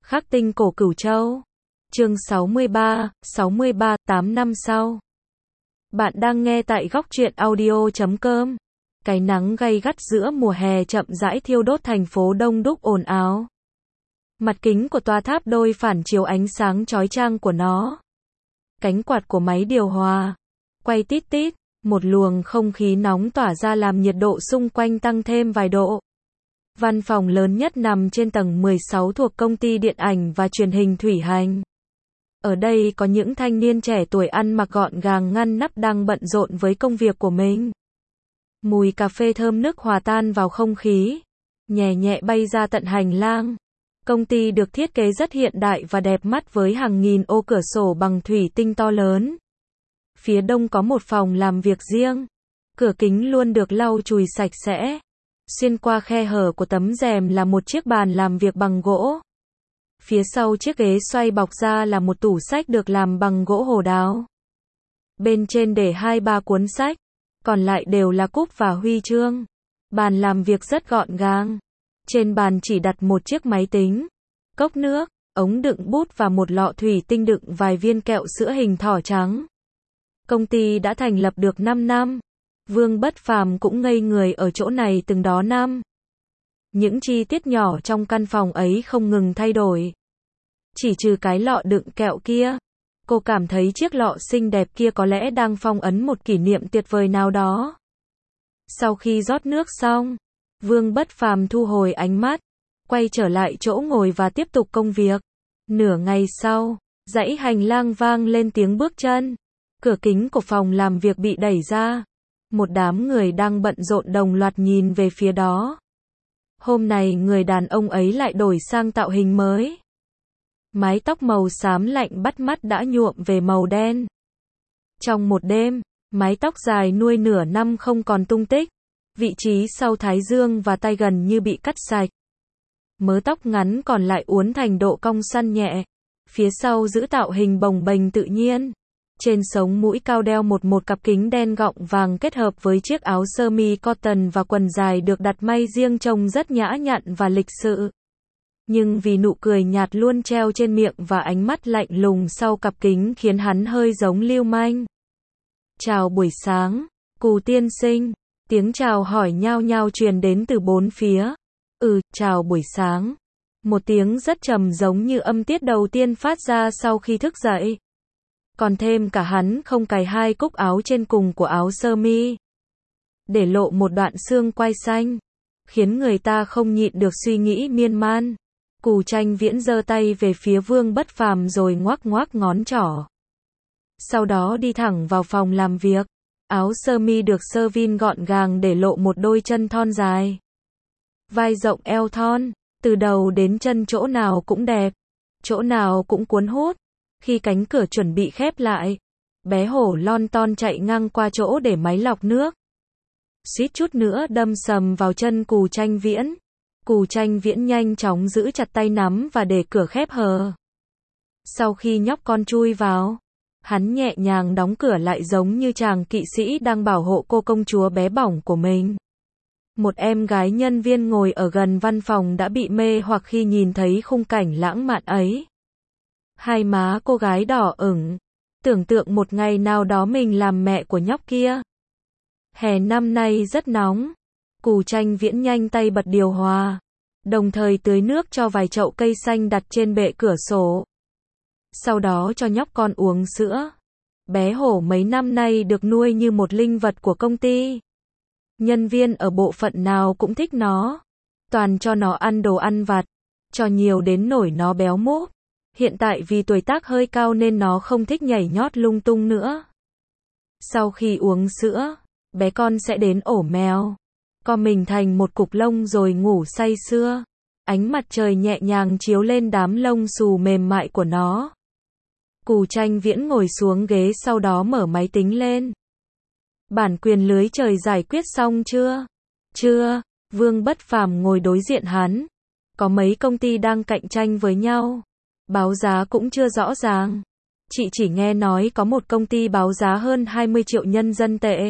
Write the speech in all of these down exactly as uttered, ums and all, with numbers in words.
Khắc tinh cổ Cửu Châu. Chương sáu mươi ba, sáu mươi ba, tám năm sau. Bạn đang nghe tại góc truyện audio chấm com. Cái nắng gay gắt giữa mùa hè chậm rãi thiêu đốt thành phố đông đúc ồn ào. Mặt kính của tòa tháp đôi phản chiếu ánh sáng chói chang của nó. Cánh quạt của máy điều hòa quay tít tít, một luồng không khí nóng tỏa ra làm nhiệt độ xung quanh tăng thêm vài độ. Văn phòng lớn nhất nằm trên tầng mười sáu thuộc công ty điện ảnh và truyền hình Thủy Hành. Ở đây có những thanh niên trẻ tuổi ăn mặc gọn gàng ngăn nắp đang bận rộn với công việc của mình. Mùi cà phê thơm nức hòa tan vào không khí, nhẹ nhẹ bay ra tận hành lang. Công ty được thiết kế rất hiện đại và đẹp mắt với hàng nghìn ô cửa sổ bằng thủy tinh to lớn. Phía đông có một phòng làm việc riêng. Cửa kính luôn được lau chùi sạch sẽ. Xuyên qua khe hở của tấm rèm là một chiếc bàn làm việc bằng gỗ. Phía sau chiếc ghế xoay bọc ra là một tủ sách được làm bằng gỗ hồ đào. Bên trên để hai ba cuốn sách, còn lại đều là cúp và huy chương. Bàn làm việc rất gọn gàng. Trên bàn chỉ đặt một chiếc máy tính, cốc nước, ống đựng bút và một lọ thủy tinh đựng vài viên kẹo sữa hình thỏ trắng. Công ty đã thành lập được năm năm. Vương Bất Phàm cũng ngây người ở chỗ này từng đó năm. Những chi tiết nhỏ trong căn phòng ấy không ngừng thay đổi. Chỉ trừ cái lọ đựng kẹo kia, cô cảm thấy chiếc lọ xinh đẹp kia có lẽ đang phong ấn một kỷ niệm tuyệt vời nào đó. Sau khi rót nước xong, Vương Bất Phàm thu hồi ánh mắt, quay trở lại chỗ ngồi và tiếp tục công việc. Nửa ngày sau, dãy hành lang vang lên tiếng bước chân. Cửa kính của phòng làm việc bị đẩy ra. Một đám người đang bận rộn đồng loạt nhìn về phía đó. Hôm nay người đàn ông ấy lại đổi sang tạo hình mới. Mái tóc màu xám lạnh bắt mắt đã nhuộm về màu đen. Trong một đêm, mái tóc dài nuôi nửa năm không còn tung tích. Vị trí sau thái dương và tay gần như bị cắt sạch. Mớ tóc ngắn còn lại uốn thành độ cong săn nhẹ. Phía sau giữ tạo hình bồng bềnh tự nhiên. Trên sống mũi cao đeo một một cặp kính đen gọng vàng kết hợp với chiếc áo sơ mi cotton và quần dài được đặt may riêng trông rất nhã nhặn và lịch sự. Nhưng vì nụ cười nhạt luôn treo trên miệng và ánh mắt lạnh lùng sau cặp kính khiến hắn hơi giống lưu manh. Chào buổi sáng, Cù tiên sinh. Tiếng chào hỏi nhao nhao truyền đến từ bốn phía. Ừ, chào buổi sáng. Một tiếng rất trầm giống như âm tiết đầu tiên phát ra sau khi thức dậy. Còn thêm cả hắn không cài hai cúc áo trên cùng của áo sơ mi, để lộ một đoạn xương quai xanh, khiến người ta không nhịn được suy nghĩ miên man. Cù Tranh Viễn giơ tay về phía Vương Bất Phàm rồi ngoắc ngoắc ngón trỏ. Sau đó đi thẳng vào phòng làm việc. Áo sơ mi được sơ vin gọn gàng để lộ một đôi chân thon dài. Vai rộng eo thon, từ đầu đến chân chỗ nào cũng đẹp, chỗ nào cũng cuốn hút. Khi cánh cửa chuẩn bị khép lại, bé hổ lon ton chạy ngang qua chỗ để máy lọc nước. Suýt chút nữa đâm sầm vào chân Cù Tranh Viễn. Cù Tranh Viễn nhanh chóng giữ chặt tay nắm và để cửa khép hờ. Sau khi nhóc con chui vào, hắn nhẹ nhàng đóng cửa lại giống như chàng kỵ sĩ đang bảo hộ cô công chúa bé bỏng của mình. Một em gái nhân viên ngồi ở gần văn phòng đã bị mê hoặc khi nhìn thấy khung cảnh lãng mạn ấy. Hai má cô gái đỏ ửng, tưởng tượng một ngày nào đó mình làm mẹ của nhóc kia. Hè năm nay rất nóng. Cù Tranh Viễn nhanh tay bật điều hòa, đồng thời tưới nước cho vài chậu cây xanh đặt trên bệ cửa sổ. Sau đó cho nhóc con uống sữa. Bé hổ mấy năm nay được nuôi như một linh vật của công ty. Nhân viên ở bộ phận nào cũng thích nó. Toàn cho nó ăn đồ ăn vặt, cho nhiều đến nổi nó béo múp. Hiện tại vì tuổi tác hơi cao nên nó không thích nhảy nhót lung tung nữa. Sau khi uống sữa, bé con sẽ đến ổ mèo, co mình thành một cục lông rồi ngủ say sưa. Ánh mặt trời nhẹ nhàng chiếu lên đám lông xù mềm mại của nó. Cù Tranh Viễn ngồi xuống ghế sau đó mở máy tính lên. Bản quyền lưới trời giải quyết xong chưa? Chưa. Vương Bất Phàm ngồi đối diện hắn. Có mấy công ty đang cạnh tranh với nhau. Báo giá cũng chưa rõ ràng. Chị chỉ nghe nói có một công ty báo giá hơn hai mươi triệu nhân dân tệ.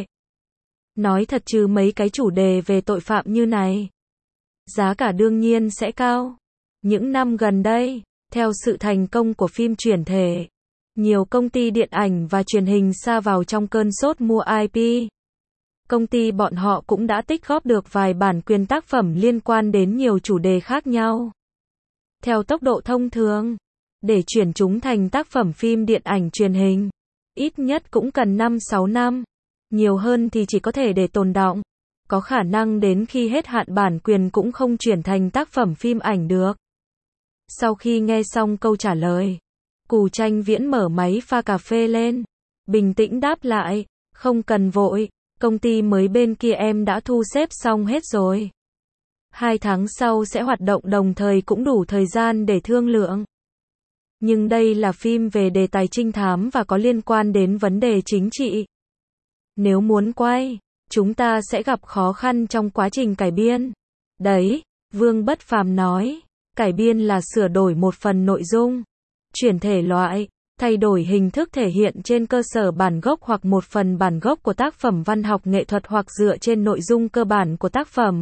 Nói thật chứ mấy cái chủ đề về tội phạm như này, giá cả đương nhiên sẽ cao. Những năm gần đây, Theo sự thành công của phim chuyển thể, nhiều công ty điện ảnh và truyền hình sa vào trong cơn sốt mua i pê. Công ty bọn họ cũng đã tích góp được vài bản quyền tác phẩm liên quan đến nhiều chủ đề khác nhau. Theo tốc độ thông thường, để chuyển chúng thành tác phẩm phim điện ảnh truyền hình, ít nhất cũng cần năm sáu năm. Nhiều hơn thì chỉ có thể để tồn đọng. Có khả năng đến khi hết hạn bản quyền cũng không chuyển thành tác phẩm phim ảnh được. Sau khi nghe xong câu trả lời, Cù Tranh Viễn mở máy pha cà phê lên, bình tĩnh đáp lại, không cần vội, công ty mới bên kia em đã thu xếp xong hết rồi. Hai tháng sau sẽ hoạt động đồng thời cũng đủ thời gian để thương lượng. Nhưng đây là phim về đề tài trinh thám và có liên quan đến vấn đề chính trị. Nếu muốn quay, chúng ta sẽ gặp khó khăn trong quá trình cải biên. Đấy, Vương Bất Phàm nói, cải biên là sửa đổi một phần nội dung, chuyển thể loại, thay đổi hình thức thể hiện trên cơ sở bản gốc hoặc một phần bản gốc của tác phẩm văn học nghệ thuật hoặc dựa trên nội dung cơ bản của tác phẩm.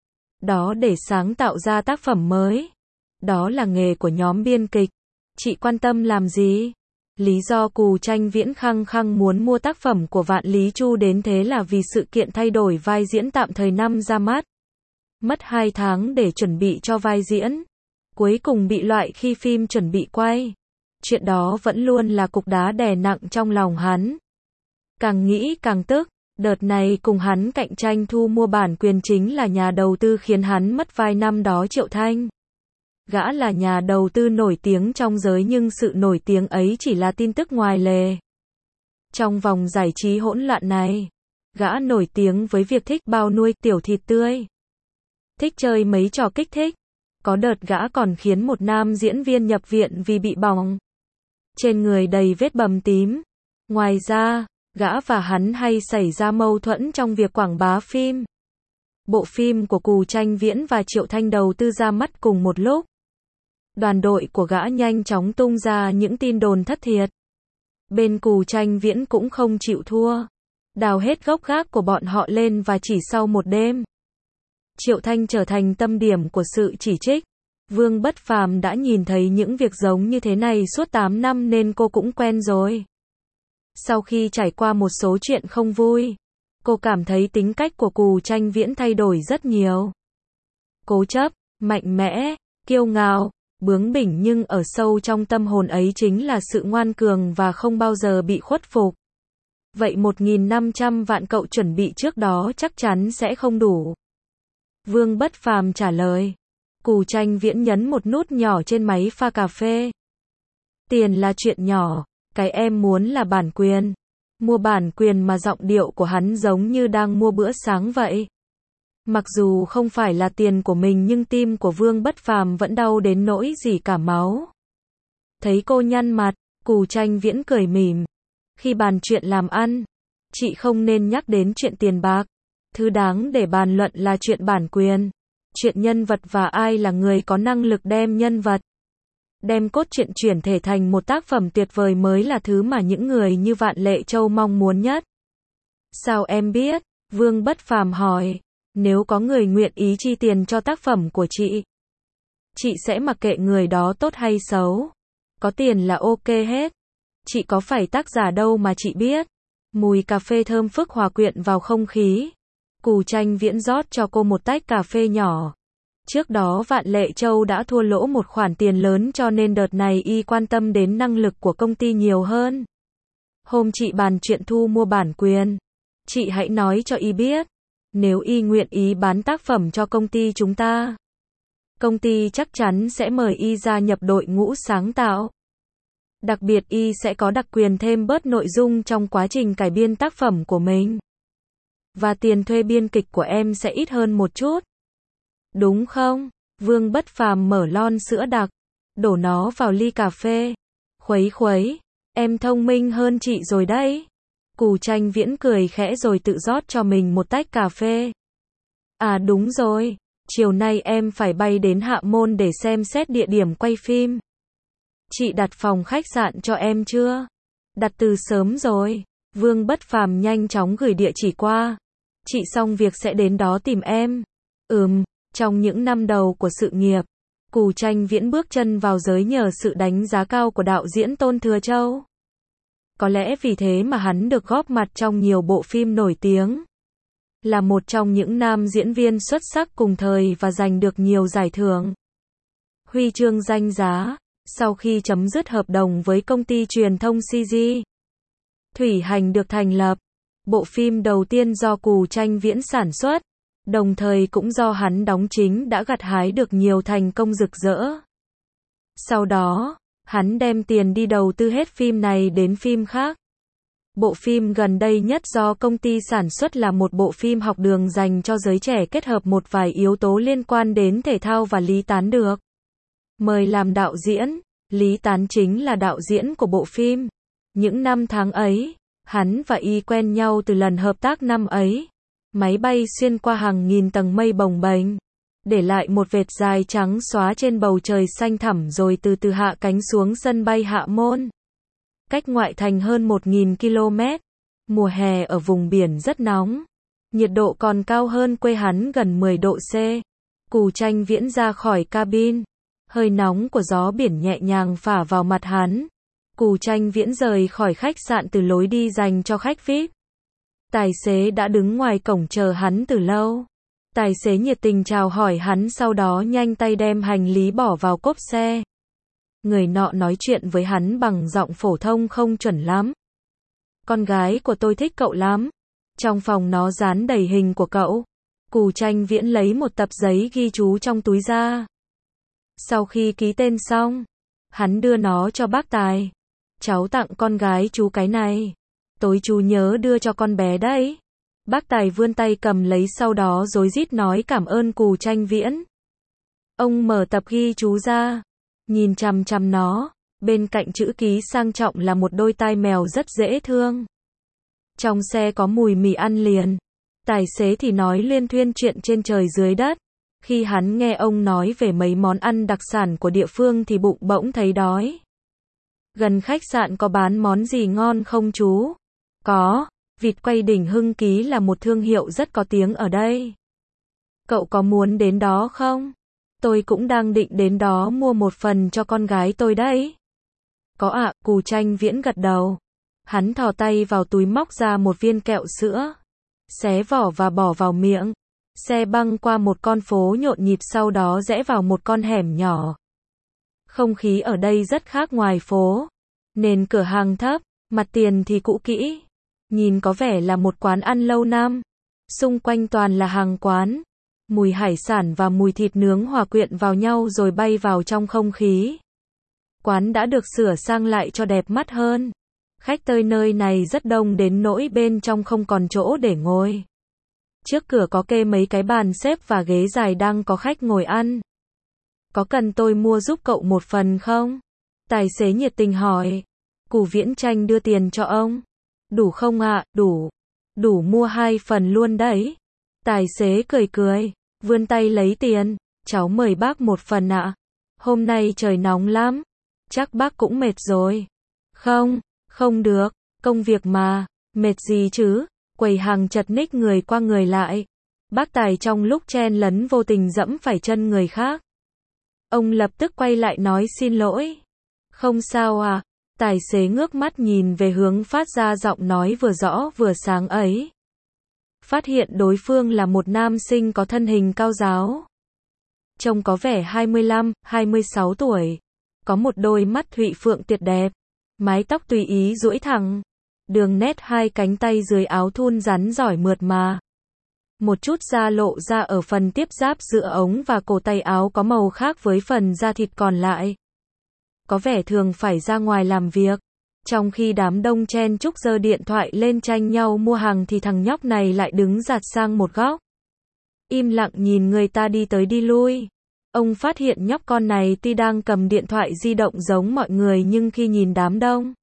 Đó để sáng tạo ra tác phẩm mới. Đó là nghề của nhóm biên kịch. Chị quan tâm làm gì? Lý do Cù Tranh Viễn khăng khăng muốn mua tác phẩm của Vạn Lý Chu đến thế là vì sự kiện thay đổi vai diễn tạm thời năm ra mắt. Mất hai tháng để chuẩn bị cho vai diễn. Cuối cùng bị loại khi phim chuẩn bị quay. Chuyện đó vẫn luôn là cục đá đè nặng trong lòng hắn. Càng nghĩ càng tức, đợt này cùng hắn cạnh tranh thu mua bản quyền chính là nhà đầu tư khiến hắn mất vai năm đó Triệu Thanh. Gã là nhà đầu tư nổi tiếng trong giới nhưng sự nổi tiếng ấy chỉ là tin tức ngoài lề. Trong vòng giải trí hỗn loạn này, gã nổi tiếng với việc thích bao nuôi tiểu thịt tươi. Thích chơi mấy trò kích thích. Có đợt gã còn khiến một nam diễn viên nhập viện vì bị bỏng. Trên người đầy vết bầm tím. Ngoài ra, gã và hắn hay xảy ra mâu thuẫn trong việc quảng bá phim. Bộ phim của Cù Tranh Viễn và Triệu Thanh đầu tư ra mắt cùng một lúc. Đoàn đội của gã nhanh chóng tung ra những tin đồn thất thiệt. Bên Cù Tranh Viễn cũng không chịu thua. Đào hết gốc gác của bọn họ lên và chỉ sau một đêm, Triệu Thanh trở thành tâm điểm của sự chỉ trích. Vương Bất Phàm đã nhìn thấy những việc giống như thế này suốt tám năm nên cô cũng quen rồi. Sau khi trải qua một số chuyện không vui, cô cảm thấy tính cách của Cù Tranh Viễn thay đổi rất nhiều. Cố chấp, mạnh mẽ, kiêu ngạo, bướng bỉnh nhưng ở sâu trong tâm hồn ấy chính là sự ngoan cường và không bao giờ bị khuất phục. Vậy một nghìn năm trăm vạn cậu chuẩn bị trước đó chắc chắn sẽ không đủ. Vương Bất Phàm trả lời. Cù Tranh Viễn nhấn một nút nhỏ trên máy pha cà phê. Tiền là chuyện nhỏ, cái em muốn là bản quyền. Mua bản quyền mà giọng điệu của hắn giống như đang mua bữa sáng vậy. Mặc dù không phải là tiền của mình nhưng tim của Vương Bất Phàm vẫn đau đến nỗi rỉ cả máu. Thấy cô nhăn mặt, Cù Tranh Viễn cười mỉm. Khi bàn chuyện làm ăn, chị không nên nhắc đến chuyện tiền bạc. Thứ đáng để bàn luận là chuyện bản quyền. Chuyện nhân vật và ai là người có năng lực đem nhân vật, đem cốt truyện chuyển thể thành một tác phẩm tuyệt vời mới là thứ mà những người như Vạn Lệ Châu mong muốn nhất. Sao em biết? Vương Bất Phàm hỏi. Nếu có người nguyện ý chi tiền cho tác phẩm của chị, chị sẽ mặc kệ người đó tốt hay xấu. Có tiền là ok hết. Chị có phải tác giả đâu mà chị biết. Mùi cà phê thơm phức hòa quyện vào không khí. Cù Tranh Viễn rót cho cô một tách cà phê nhỏ. Trước đó Vạn Lệ Châu đã thua lỗ một khoản tiền lớn cho nên đợt này y quan tâm đến năng lực của công ty nhiều hơn. Hôm chị bàn chuyện thu mua bản quyền, chị hãy nói cho y biết. Nếu y nguyện ý bán tác phẩm cho công ty chúng ta, công ty chắc chắn sẽ mời y gia nhập đội ngũ sáng tạo. Đặc biệt y sẽ có đặc quyền thêm bớt nội dung trong quá trình cải biên tác phẩm của mình. Và tiền thuê biên kịch của em sẽ ít hơn một chút. Đúng không? Vương Bất Phàm mở lon sữa đặc, đổ nó vào ly cà phê. Khuấy khuấy, em thông minh hơn chị rồi đấy. Cù Tranh Viễn cười khẽ rồi tự rót cho mình một tách cà phê. À đúng rồi, chiều nay em phải bay đến Hạ Môn để xem xét địa điểm quay phim. Chị đặt phòng khách sạn cho em chưa? Đặt từ sớm rồi. Vương Bất Phàm nhanh chóng gửi địa chỉ qua. Chị xong việc sẽ đến đó tìm em. Ừm, trong những năm đầu của sự nghiệp, Cù Tranh Viễn bước chân vào giới nhờ sự đánh giá cao của đạo diễn Tôn Thừa Châu. Có lẽ vì thế mà hắn được góp mặt trong nhiều bộ phim nổi tiếng. Là một trong những nam diễn viên xuất sắc cùng thời và giành được nhiều giải thưởng, huy chương danh giá. Sau khi chấm dứt hợp đồng với công ty truyền thông xê giê, Thủy Hành được thành lập. Bộ phim đầu tiên do Cù Tranh Viễn sản xuất, đồng thời cũng do hắn đóng chính đã gặt hái được nhiều thành công rực rỡ. Sau đó, hắn đem tiền đi đầu tư hết phim này đến phim khác. Bộ phim gần đây nhất do công ty sản xuất là một bộ phim học đường dành cho giới trẻ kết hợp một vài yếu tố liên quan đến thể thao và Lý Tán được mời làm đạo diễn. Lý Tán chính là đạo diễn của bộ phim. Những năm tháng ấy, hắn và y quen nhau từ lần hợp tác năm ấy. Máy bay xuyên qua hàng nghìn tầng mây bồng bềnh, để lại một vệt dài trắng xóa trên bầu trời xanh thẳm rồi từ từ hạ cánh xuống sân bay Hạ Môn. Cách ngoại thành hơn một nghìn ki lô mét. Mùa hè ở vùng biển rất nóng. Nhiệt độ còn cao hơn quê hắn gần mười độ C. Cù Tranh Viễn ra khỏi cabin. Hơi nóng của gió biển nhẹ nhàng phả vào mặt hắn. Cù Tranh Viễn rời khỏi khách sạn từ lối đi dành cho khách vi ai pi. Tài xế đã đứng ngoài cổng chờ hắn từ lâu. Tài xế nhiệt tình chào hỏi hắn, sau đó nhanh tay đem hành lý bỏ vào cốp xe. Người nọ nói chuyện với hắn bằng giọng phổ thông không chuẩn lắm. Con gái của tôi thích cậu lắm. Trong phòng nó dán đầy hình của cậu. Cù Tranh Viễn lấy một tập giấy ghi chú trong túi ra. Sau khi ký tên xong, hắn đưa nó cho bác Tài. Cháu tặng con gái chú cái này. Tối chú nhớ đưa cho con bé đấy. Bác Tài vươn tay cầm lấy, sau đó rối rít nói cảm ơn Cù Tranh Viễn. Ông mở tập ghi chú ra, nhìn chằm chằm nó. Bên cạnh chữ ký sang trọng là một đôi tai mèo rất dễ thương. Trong xe có mùi mì ăn liền. Tài xế thì nói liên thuyên chuyện trên trời dưới đất. Khi hắn nghe ông nói về mấy món ăn đặc sản của địa phương thì bụng bỗng thấy đói. Gần khách sạn có bán món gì ngon không chú? Có, vịt quay đỉnh Hưng Ký là một thương hiệu rất có tiếng ở đây. Cậu có muốn đến đó không? Tôi cũng đang định đến đó mua một phần cho con gái tôi đấy. Có ạ, Cù Tranh Viễn gật đầu. Hắn thò tay vào túi móc ra một viên kẹo sữa. Xé vỏ và bỏ vào miệng. Xe băng qua một con phố nhộn nhịp, sau đó rẽ vào một con hẻm nhỏ. Không khí ở đây rất khác ngoài phố. Nền cửa hàng thấp, mặt tiền thì cũ kỹ. Nhìn có vẻ là một quán ăn lâu năm. Xung quanh toàn là hàng quán. Mùi hải sản và mùi thịt nướng hòa quyện vào nhau rồi bay vào trong không khí. Quán đã được sửa sang lại cho đẹp mắt hơn. Khách tới nơi này rất đông đến nỗi bên trong không còn chỗ để ngồi. Trước cửa có kê mấy cái bàn xếp và ghế dài đang có khách ngồi ăn. Có cần tôi mua giúp cậu một phần không? Tài xế nhiệt tình hỏi. Cù Viễn Tranh đưa tiền cho ông. Đủ không ạ? À? Đủ. Đủ mua hai phần luôn đấy. Tài xế cười cười, vươn tay lấy tiền. Cháu mời bác một phần ạ. À? Hôm nay trời nóng lắm. Chắc bác cũng mệt rồi. Không, không được. Công việc mà. Mệt gì chứ? Quầy hàng chật ních người qua người lại. Bác Tài trong lúc chen lấn vô tình dẫm phải chân người khác. Ông lập tức quay lại nói xin lỗi. Không sao à? Tài xế ngước mắt nhìn về hướng phát ra giọng nói vừa rõ vừa sáng ấy. Phát hiện đối phương là một nam sinh có thân hình cao ráo. Trông có vẻ hai mươi lăm, hai mươi sáu tuổi. Có một đôi mắt thụy phượng tuyệt đẹp. Mái tóc tùy ý duỗi thẳng. Đường nét hai cánh tay dưới áo thun rắn giỏi mượt mà. Một chút da lộ ra ở phần tiếp giáp giữa ống và cổ tay áo có màu khác với phần da thịt còn lại. Có vẻ thường phải ra ngoài làm việc. Trong khi đám đông chen chúc giơ điện thoại lên tranh nhau mua hàng thì thằng nhóc này lại đứng dạt sang một góc. Im lặng nhìn người ta đi tới đi lui. Ông phát hiện nhóc con này tuy đang cầm điện thoại di động giống mọi người nhưng khi nhìn đám đông,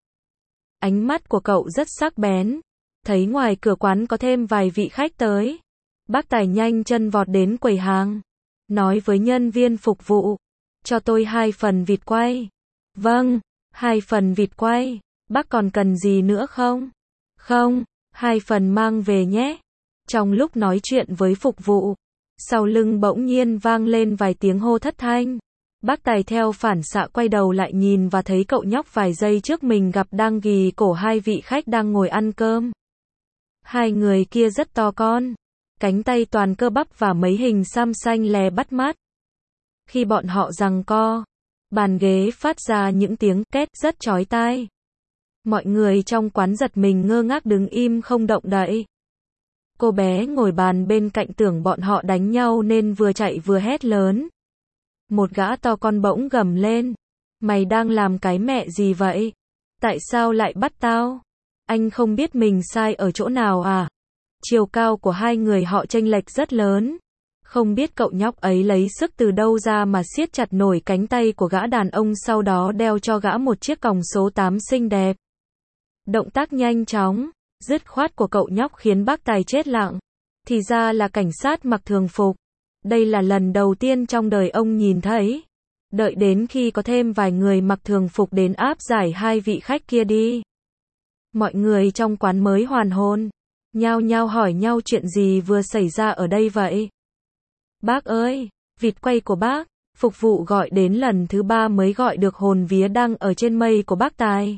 ánh mắt của cậu rất sắc bén. Thấy ngoài cửa quán có thêm vài vị khách tới. Bác Tài nhanh chân vọt đến quầy hàng. Nói với nhân viên phục vụ. Cho tôi hai phần vịt quay. Vâng, hai phần vịt quay. Bác còn cần gì nữa không? Không, hai phần mang về nhé. Trong lúc nói chuyện với phục vụ, sau lưng bỗng nhiên vang lên vài tiếng hô thất thanh. Bác Tài theo phản xạ quay đầu lại nhìn và thấy cậu nhóc vài giây trước mình gặp đang ghì cổ hai vị khách đang ngồi ăn cơm. Hai người kia rất to con, cánh tay toàn cơ bắp và mấy hình xăm xanh lè bắt mắt. Khi bọn họ giằng co, bàn ghế phát ra những tiếng két rất chói tai. Mọi người trong quán giật mình ngơ ngác đứng im không động đậy. Cô bé ngồi bàn bên cạnh tưởng bọn họ đánh nhau nên vừa chạy vừa hét lớn. Một gã to con bỗng gầm lên. Mày đang làm cái mẹ gì vậy? Tại sao lại bắt tao? Anh không biết mình sai ở chỗ nào à? Chiều cao của hai người họ chênh lệch rất lớn. Không biết cậu nhóc ấy lấy sức từ đâu ra mà siết chặt nổi cánh tay của gã đàn ông, sau đó đeo cho gã một chiếc còng số tám xinh đẹp. Động tác nhanh chóng, dứt khoát của cậu nhóc khiến bác Tài chết lặng. Thì ra là cảnh sát mặc thường phục. Đây là lần đầu tiên trong đời ông nhìn thấy. Đợi đến khi có thêm vài người mặc thường phục đến áp giải hai vị khách kia đi, mọi người trong quán mới hoàn hồn, nhao nhao hỏi nhau chuyện gì vừa xảy ra ở đây vậy. Bác ơi, vịt quay của bác, phục vụ gọi đến lần thứ ba mới gọi được hồn vía đang ở trên mây của bác Tài.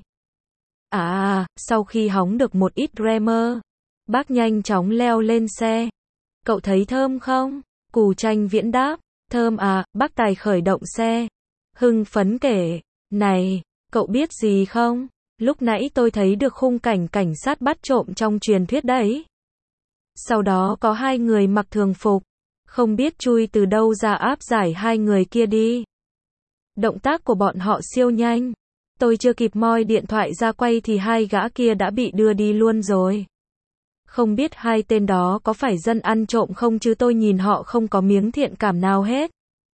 À, sau khi hóng được một ít Dreamer, bác nhanh chóng leo lên xe. Cậu thấy thơm không? Cù Tranh Viễn đáp, thơm à. Bác Tài khởi động xe, hưng phấn kể, này, cậu biết gì không? Lúc nãy tôi thấy được khung cảnh cảnh sát bắt trộm trong truyền thuyết đấy. Sau đó có hai người mặc thường phục, không biết chui từ đâu ra áp giải hai người kia đi. Động tác của bọn họ siêu nhanh. Tôi chưa kịp moi điện thoại ra quay thì hai gã kia đã bị đưa đi luôn rồi. Không biết hai tên đó có phải dân ăn trộm không chứ tôi nhìn họ không có miếng thiện cảm nào hết.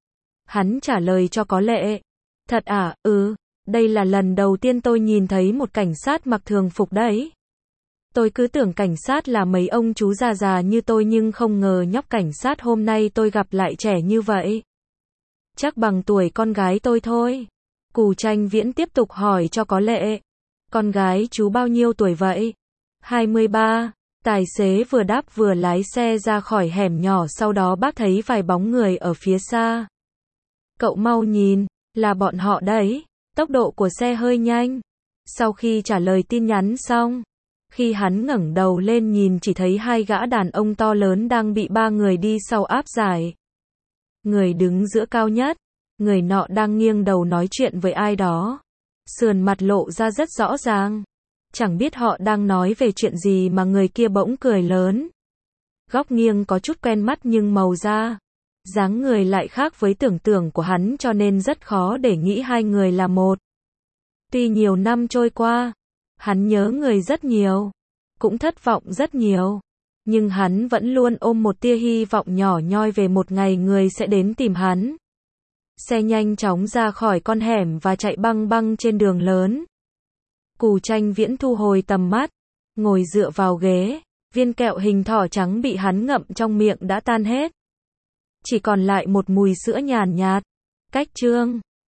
Hắn trả lời cho có lệ. Thật à? Ừ, đây là lần đầu tiên tôi nhìn thấy một cảnh sát mặc thường phục đấy. Tôi cứ tưởng cảnh sát là mấy ông chú già già như tôi nhưng không ngờ nhóc cảnh sát hôm nay tôi gặp lại trẻ như vậy. Chắc bằng tuổi con gái tôi thôi. Cù Tranh Viễn tiếp tục hỏi cho có lệ. Con gái chú bao nhiêu tuổi vậy? hai mươi ba. Tài xế vừa đáp vừa lái xe ra khỏi hẻm nhỏ, sau đó bác thấy vài bóng người ở phía xa. Cậu mau nhìn, là bọn họ đấy. Tốc độ của xe hơi nhanh. Sau khi trả lời tin nhắn xong, khi hắn ngẩng đầu lên nhìn chỉ thấy hai gã đàn ông to lớn đang bị ba người đi sau áp giải. Người đứng giữa cao nhất, người nọ đang nghiêng đầu nói chuyện với ai đó. Sườn mặt lộ ra rất rõ ràng. Chẳng biết họ đang nói về chuyện gì mà người kia bỗng cười lớn. Góc nghiêng có chút quen mắt nhưng màu da, dáng người lại khác với tưởng tượng của hắn cho nên rất khó để nghĩ hai người là một. Tuy nhiều năm trôi qua, hắn nhớ người rất nhiều, cũng thất vọng rất nhiều. Nhưng hắn vẫn luôn ôm một tia hy vọng nhỏ nhoi về một ngày người sẽ đến tìm hắn. Xe nhanh chóng ra khỏi con hẻm và chạy băng băng trên đường lớn. Cù Tranh Viễn thu hồi tầm mắt, ngồi dựa vào ghế, viên kẹo hình thỏ trắng bị hắn ngậm trong miệng đã tan hết. Chỉ còn lại một mùi sữa nhàn nhạt. Cách chương